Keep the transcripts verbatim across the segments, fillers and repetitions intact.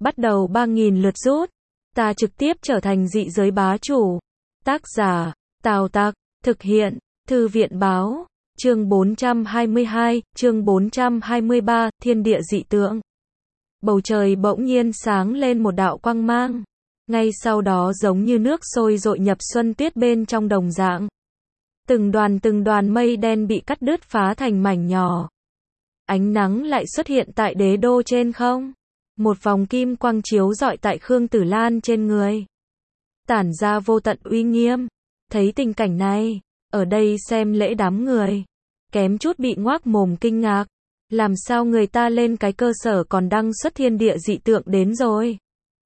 bắt đầu ba nghìn lượt rút. Ta trực tiếp trở thành dị giới bá chủ. Tác giả, Tào Tặc, thực hiện, Thư viện báo, chương bốn trăm hai mươi hai, chương bốn trăm hai mươi ba, thiên địa dị tượng. Bầu trời bỗng nhiên sáng lên một đạo quang mang. Ngay sau đó giống như nước sôi dội nhập xuân tuyết bên trong đồng dạng. Từng đoàn từng đoàn mây đen bị cắt đứt phá thành mảnh nhỏ. Ánh nắng lại xuất hiện tại đế đô trên không. Một vòng kim quang chiếu rọi tại Khương Tử Lan trên người. Tản ra vô tận uy nghiêm. Thấy tình cảnh này, ở đây xem lễ đám người. Kém chút bị ngoác mồm kinh ngạc. Làm sao người ta lên cái cơ sở còn đăng xuất thiên địa dị tượng đến rồi.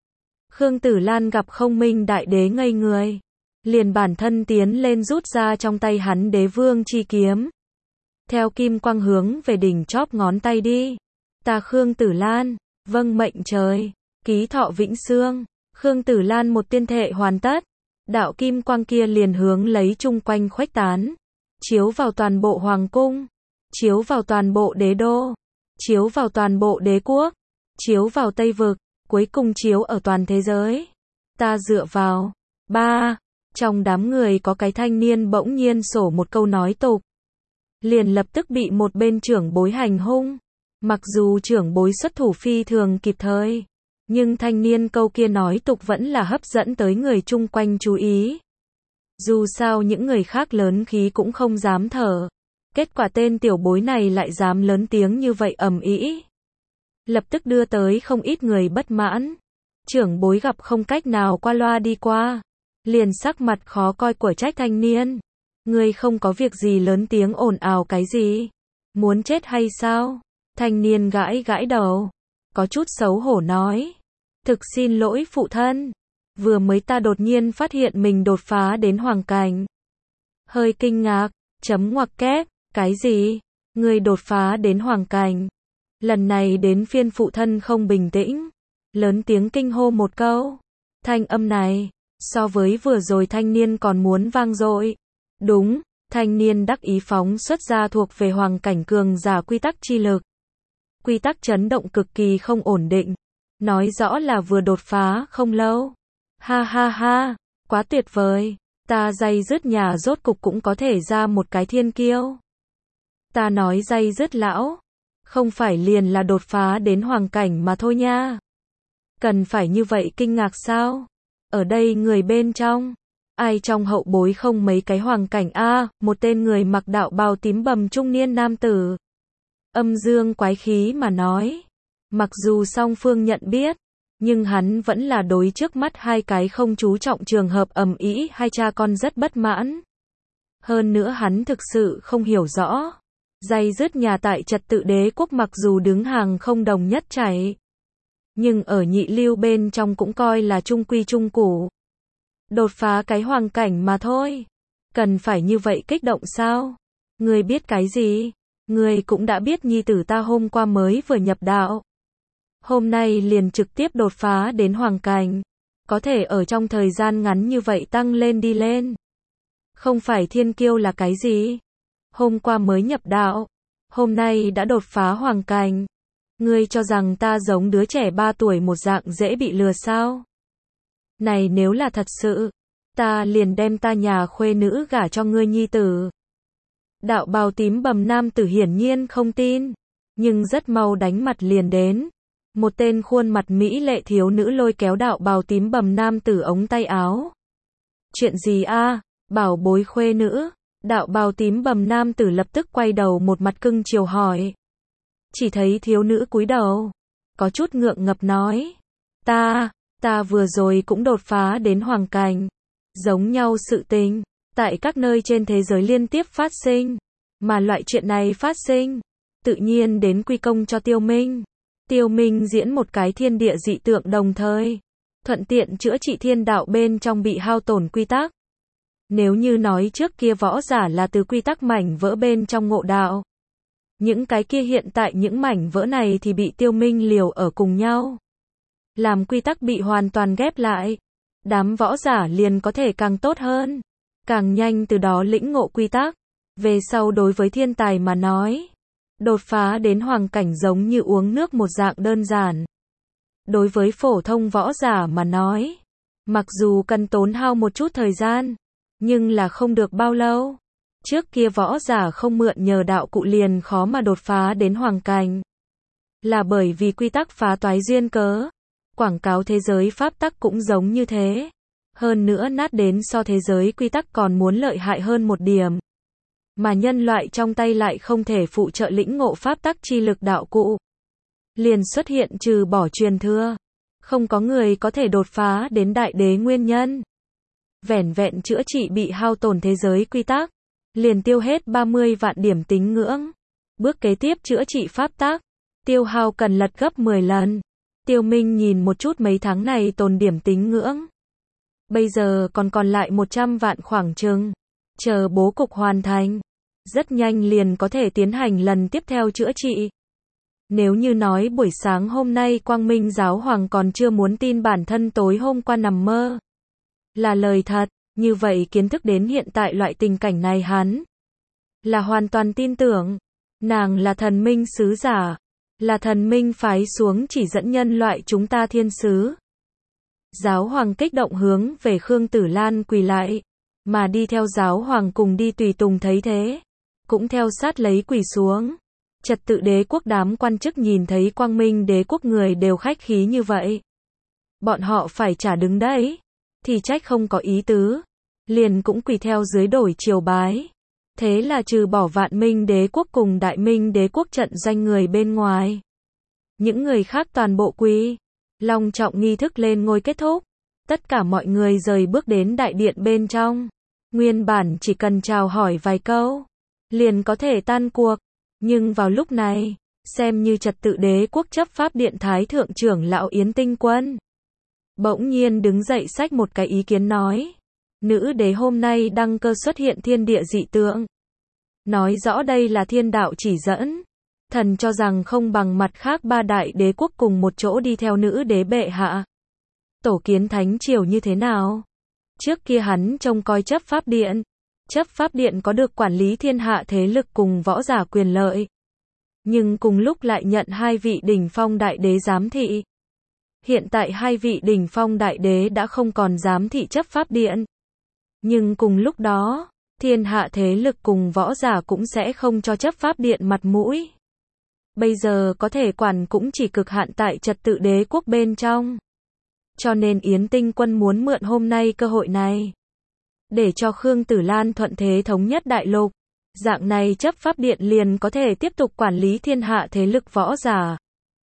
Khương Tử Lan gặp Không Minh Đại Đế ngây người. Liền bản thân tiến lên rút ra trong tay hắn Đế Vương chi kiếm. Theo kim quang hướng về đỉnh chóp ngón tay đi. Ta Khương Tử Lan, vâng mệnh trời, ký thọ vĩnh xương. Khương Tử Lan một tiên thệ hoàn tất. Đạo kim quang kia liền hướng lấy chung quanh khuếch tán. Chiếu vào toàn bộ hoàng cung. Chiếu vào toàn bộ đế đô. Chiếu vào toàn bộ đế quốc. Chiếu vào Tây Vực. Cuối cùng chiếu ở toàn thế giới. Ta dựa vào. Ba. Trong đám người có cái thanh niên bỗng nhiên sổ một câu nói tục. Liền lập tức bị một bên trưởng bối hành hung. Mặc dù trưởng bối xuất thủ phi thường kịp thời. Nhưng thanh niên câu kia nói tục vẫn là hấp dẫn tới người chung quanh chú ý. Dù sao những người khác lớn khí cũng không dám thở. Kết quả tên tiểu bối này lại dám lớn tiếng như vậy ầm ĩ. Lập tức đưa tới không ít người bất mãn. Trưởng bối gặp không cách nào qua loa đi qua. Liền sắc mặt khó coi của trách thanh niên. Ngươi không có việc gì lớn tiếng ồn ào cái gì? Muốn chết hay sao? Thanh niên gãi gãi đầu. Có chút xấu hổ nói. Thực xin lỗi phụ thân. Vừa mới ta đột nhiên phát hiện mình đột phá đến hoàng cảnh. Hơi kinh ngạc, chấm ngoặc kép, cái gì? Ngươi đột phá đến hoàng cảnh. Lần này đến phiên phụ thân không bình tĩnh. Lớn tiếng kinh hô một câu. Thanh âm này, so với vừa rồi thanh niên còn muốn vang dội. Đúng, thanh niên đắc ý phóng xuất ra thuộc về hoàng cảnh cường giả quy tắc chi lực. Quy tắc chấn động cực kỳ không ổn định. Nói rõ là vừa đột phá không lâu. Ha ha ha, quá tuyệt vời. Ta day dứt nhà rốt cục cũng có thể ra một cái thiên kiêu. Ta nói day dứt lão. Không phải liền là đột phá đến hoàng cảnh mà thôi nha. Cần phải như vậy kinh ngạc sao? Ở đây người bên trong. Ai trong hậu bối không mấy cái hoàng cảnh a? Một tên người mặc đạo bào tím bầm trung niên nam tử. Âm dương quái khí mà nói. Mặc dù song phương nhận biết. Nhưng hắn vẫn là đối trước mắt hai cái không chú trọng trường hợp ầm ĩ hai cha con rất bất mãn. Hơn nữa hắn thực sự không hiểu rõ. Day dứt nhà tại trật tự đế quốc mặc dù đứng hàng không đồng nhất chảy. Nhưng ở nhị lưu bên trong cũng coi là trung quy trung củ. Đột phá cái hoàng cảnh mà thôi. Cần phải như vậy kích động sao? Ngươi biết cái gì? Ngươi cũng đã biết nhi tử ta hôm qua mới vừa nhập đạo. Hôm nay liền trực tiếp đột phá đến hoàng cảnh. Có thể ở trong thời gian ngắn như vậy tăng lên đi lên. Không phải thiên kiêu là cái gì? Hôm qua mới nhập đạo. Hôm nay đã đột phá hoàng cảnh. Ngươi cho rằng ta giống đứa trẻ ba tuổi một dạng dễ bị lừa sao? Này nếu là thật sự, ta liền đem ta nhà khuê nữ gả cho ngươi nhi tử. Đạo bào tím bầm nam tử hiển nhiên không tin. Nhưng rất mau đánh mặt liền đến. Một tên khuôn mặt mỹ lệ thiếu nữ lôi kéo đạo bào tím bầm nam tử ống tay áo. Chuyện gì a? Bảo bối khuê nữ. Đạo bào tím bầm nam tử lập tức quay đầu một mặt cưng chiều hỏi. Chỉ thấy thiếu nữ cúi đầu. Có chút ngượng ngập nói. Ta, ta vừa rồi cũng đột phá đến hoàng cảnh. Giống nhau sự tình. Tại các nơi trên thế giới liên tiếp phát sinh. Mà loại chuyện này phát sinh. Tự nhiên đến quy công cho Tiêu Minh. Tiêu Minh diễn một cái thiên địa dị tượng đồng thời. Thuận tiện chữa trị thiên đạo bên trong bị hao tổn quy tắc. Nếu như nói trước kia võ giả là từ quy tắc mảnh vỡ bên trong ngộ đạo. Những cái kia hiện tại những mảnh vỡ này thì bị Tiêu Minh liều ở cùng nhau. Làm quy tắc bị hoàn toàn ghép lại. Đám võ giả liền có thể càng tốt hơn. Càng nhanh từ đó lĩnh ngộ quy tắc. Về sau đối với thiên tài mà nói. Đột phá đến hoàng cảnh giống như uống nước một dạng đơn giản. Đối với phổ thông võ giả mà nói, mặc dù cần tốn hao một chút thời gian, nhưng là không được bao lâu. Trước kia võ giả không mượn nhờ đạo cụ liền khó mà đột phá đến hoàng cảnh. Là bởi vì quy tắc phá toái duyên cớ. Quảng cáo thế giới pháp tắc cũng giống như thế. Hơn nữa nát đến so thế giới quy tắc còn muốn lợi hại hơn một điểm. Mà nhân loại trong tay lại không thể phụ trợ lĩnh ngộ pháp tắc chi lực đạo cụ. Liền xuất hiện trừ bỏ truyền thừa. Không có người có thể đột phá đến đại đế nguyên nhân. Vẻn vẹn chữa trị bị hao tổn thế giới quy tắc. Liền tiêu hết ba mươi vạn điểm tín ngưỡng. Bước kế tiếp chữa trị pháp tắc. Tiêu hao cần lật gấp mười lần. Tiêu Minh nhìn một chút mấy tháng này tồn điểm tín ngưỡng. Bây giờ còn còn lại một trăm vạn khoảng chừng. Chờ bố cục hoàn thành. Rất nhanh liền có thể tiến hành lần tiếp theo chữa trị. Nếu như nói buổi sáng hôm nay Quang Minh Giáo Hoàng còn chưa muốn tin bản thân tối hôm qua nằm mơ. Là lời thật, như vậy kiến thức đến hiện tại loại tình cảnh này hắn. Là hoàn toàn tin tưởng. Nàng là thần minh sứ giả. Là thần minh phái xuống chỉ dẫn nhân loại chúng ta thiên sứ. Giáo Hoàng kích động hướng về Khương Tử Lan quỳ lại. Mà đi theo Giáo Hoàng cùng đi tùy tùng thấy thế. Cũng theo sát lấy quỳ xuống. Trật tự đế quốc đám quan chức nhìn thấy Quang Minh đế quốc người đều khách khí như vậy. Bọn họ phải trả đứng đấy. Thì trách không có ý tứ. Liền cũng quỳ theo dưới đổi triều bái. Thế là trừ bỏ Vạn Minh đế quốc cùng Đại Minh đế quốc trận doanh người bên ngoài. Những người khác toàn bộ quỳ. Long trọng nghi thức lên ngôi kết thúc. Tất cả mọi người rời bước đến đại điện bên trong. Nguyên bản chỉ cần chào hỏi vài câu. Liền có thể tan cuộc. Nhưng vào lúc này, xem như trật tự đế quốc chấp pháp điện thái thượng trưởng lão Yến Tinh Quân. Bỗng nhiên đứng dậy xách một cái ý kiến nói. Nữ đế hôm nay đăng cơ xuất hiện thiên địa dị tượng. Nói rõ đây là thiên đạo chỉ dẫn. Thần cho rằng không bằng mặt khác ba đại đế quốc cùng một chỗ đi theo nữ đế bệ hạ. Tổ kiến thánh triều như thế nào? Trước kia hắn trông coi chấp pháp điện. Chấp pháp điện có được quản lý thiên hạ thế lực cùng võ giả quyền lợi. Nhưng cùng lúc lại nhận hai vị đỉnh phong đại đế giám thị. Hiện tại hai vị đỉnh phong đại đế đã không còn giám thị chấp pháp điện. Nhưng cùng lúc đó, thiên hạ thế lực cùng võ giả cũng sẽ không cho chấp pháp điện mặt mũi. Bây giờ có thể quản cũng chỉ cực hạn tại trật tự đế quốc bên trong. Cho nên Yến Tinh Quân muốn mượn hôm nay cơ hội này. Để cho Khương Tử Lan thuận thế thống nhất đại lục. Dạng này chấp pháp điện liền có thể tiếp tục quản lý thiên hạ thế lực võ giả.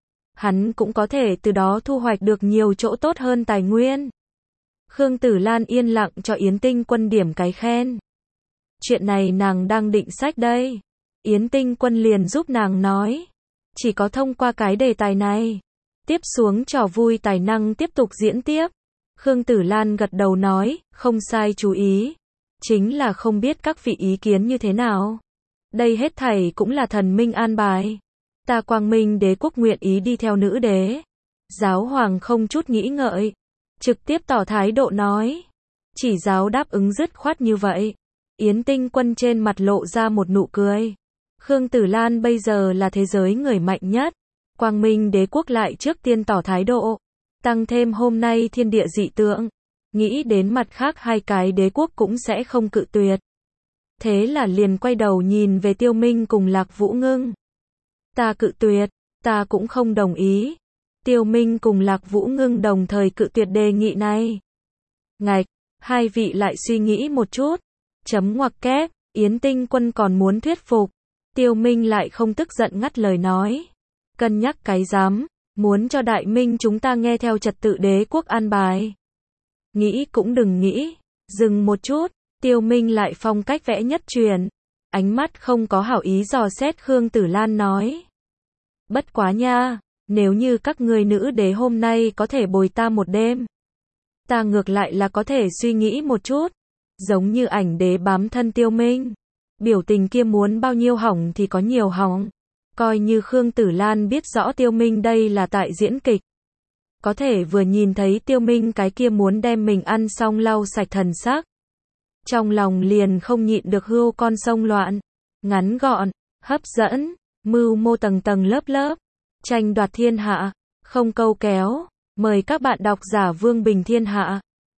Hắn cũng có thể từ đó thu hoạch được nhiều chỗ tốt hơn tài nguyên. Khương Tử Lan yên lặng cho Yến Tinh Quân điểm cái khen. Chuyện này nàng đang định sách đây. Yến Tinh Quân liền giúp nàng nói. Chỉ có thông qua cái đề tài này. Tiếp xuống trò vui tài năng tiếp tục diễn tiếp. Khương Tử Lan gật đầu nói, không sai chú ý. Chính là không biết các vị ý kiến như thế nào. Đây hết thảy cũng là thần minh an bài. Ta Quang Minh đế quốc nguyện ý đi theo nữ đế. Giáo Hoàng không chút nghĩ ngợi. Trực tiếp tỏ thái độ nói. Chỉ giáo đáp ứng dứt khoát như vậy. Yến Tinh Quân trên mặt lộ ra một nụ cười. Khương Tử Lan bây giờ là thế giới người mạnh nhất. Quang Minh đế quốc lại trước tiên tỏ thái độ. Tăng thêm hôm nay thiên địa dị tượng. Nghĩ đến mặt khác hai cái đế quốc cũng sẽ không cự tuyệt. Thế là liền quay đầu nhìn về Tiêu Minh cùng Lạc Vũ Ngưng. Ta cự tuyệt, ta cũng không đồng ý. Tiêu Minh cùng Lạc Vũ Ngưng đồng thời cự tuyệt đề nghị này. Ngạch, hai vị lại suy nghĩ một chút. Chấm ngoặc kép, Yến Tinh Quân còn muốn thuyết phục. Tiêu Minh lại không tức giận ngắt lời nói. Cân nhắc cái dám, muốn cho Đại Minh chúng ta nghe theo trật tự đế quốc an bài. Nghĩ cũng đừng nghĩ, dừng một chút, Tiêu Minh lại phong cách vẽ nhất truyền. Ánh mắt không có hảo ý dò xét Khương Tử Lan nói. Bất quá nha, nếu như các người nữ đế hôm nay có thể bồi ta một đêm. Ta ngược lại là có thể suy nghĩ một chút. Giống như ảnh đế bám thân Tiêu Minh. Biểu tình kia muốn bao nhiêu hỏng thì có nhiều hỏng. Coi như Khương Tử Lan biết rõ Tiêu Minh đây là tại diễn kịch. Có thể vừa nhìn thấy Tiêu Minh cái kia muốn đem mình ăn xong lau sạch thần sắc. Trong lòng liền không nhịn được hươu con sông loạn. Ngắn gọn, hấp dẫn, mưu mô tầng tầng lớp lớp. Tranh đoạt thiên hạ, không câu kéo. Mời các bạn đọc giả Vương Bình Thiên Hạ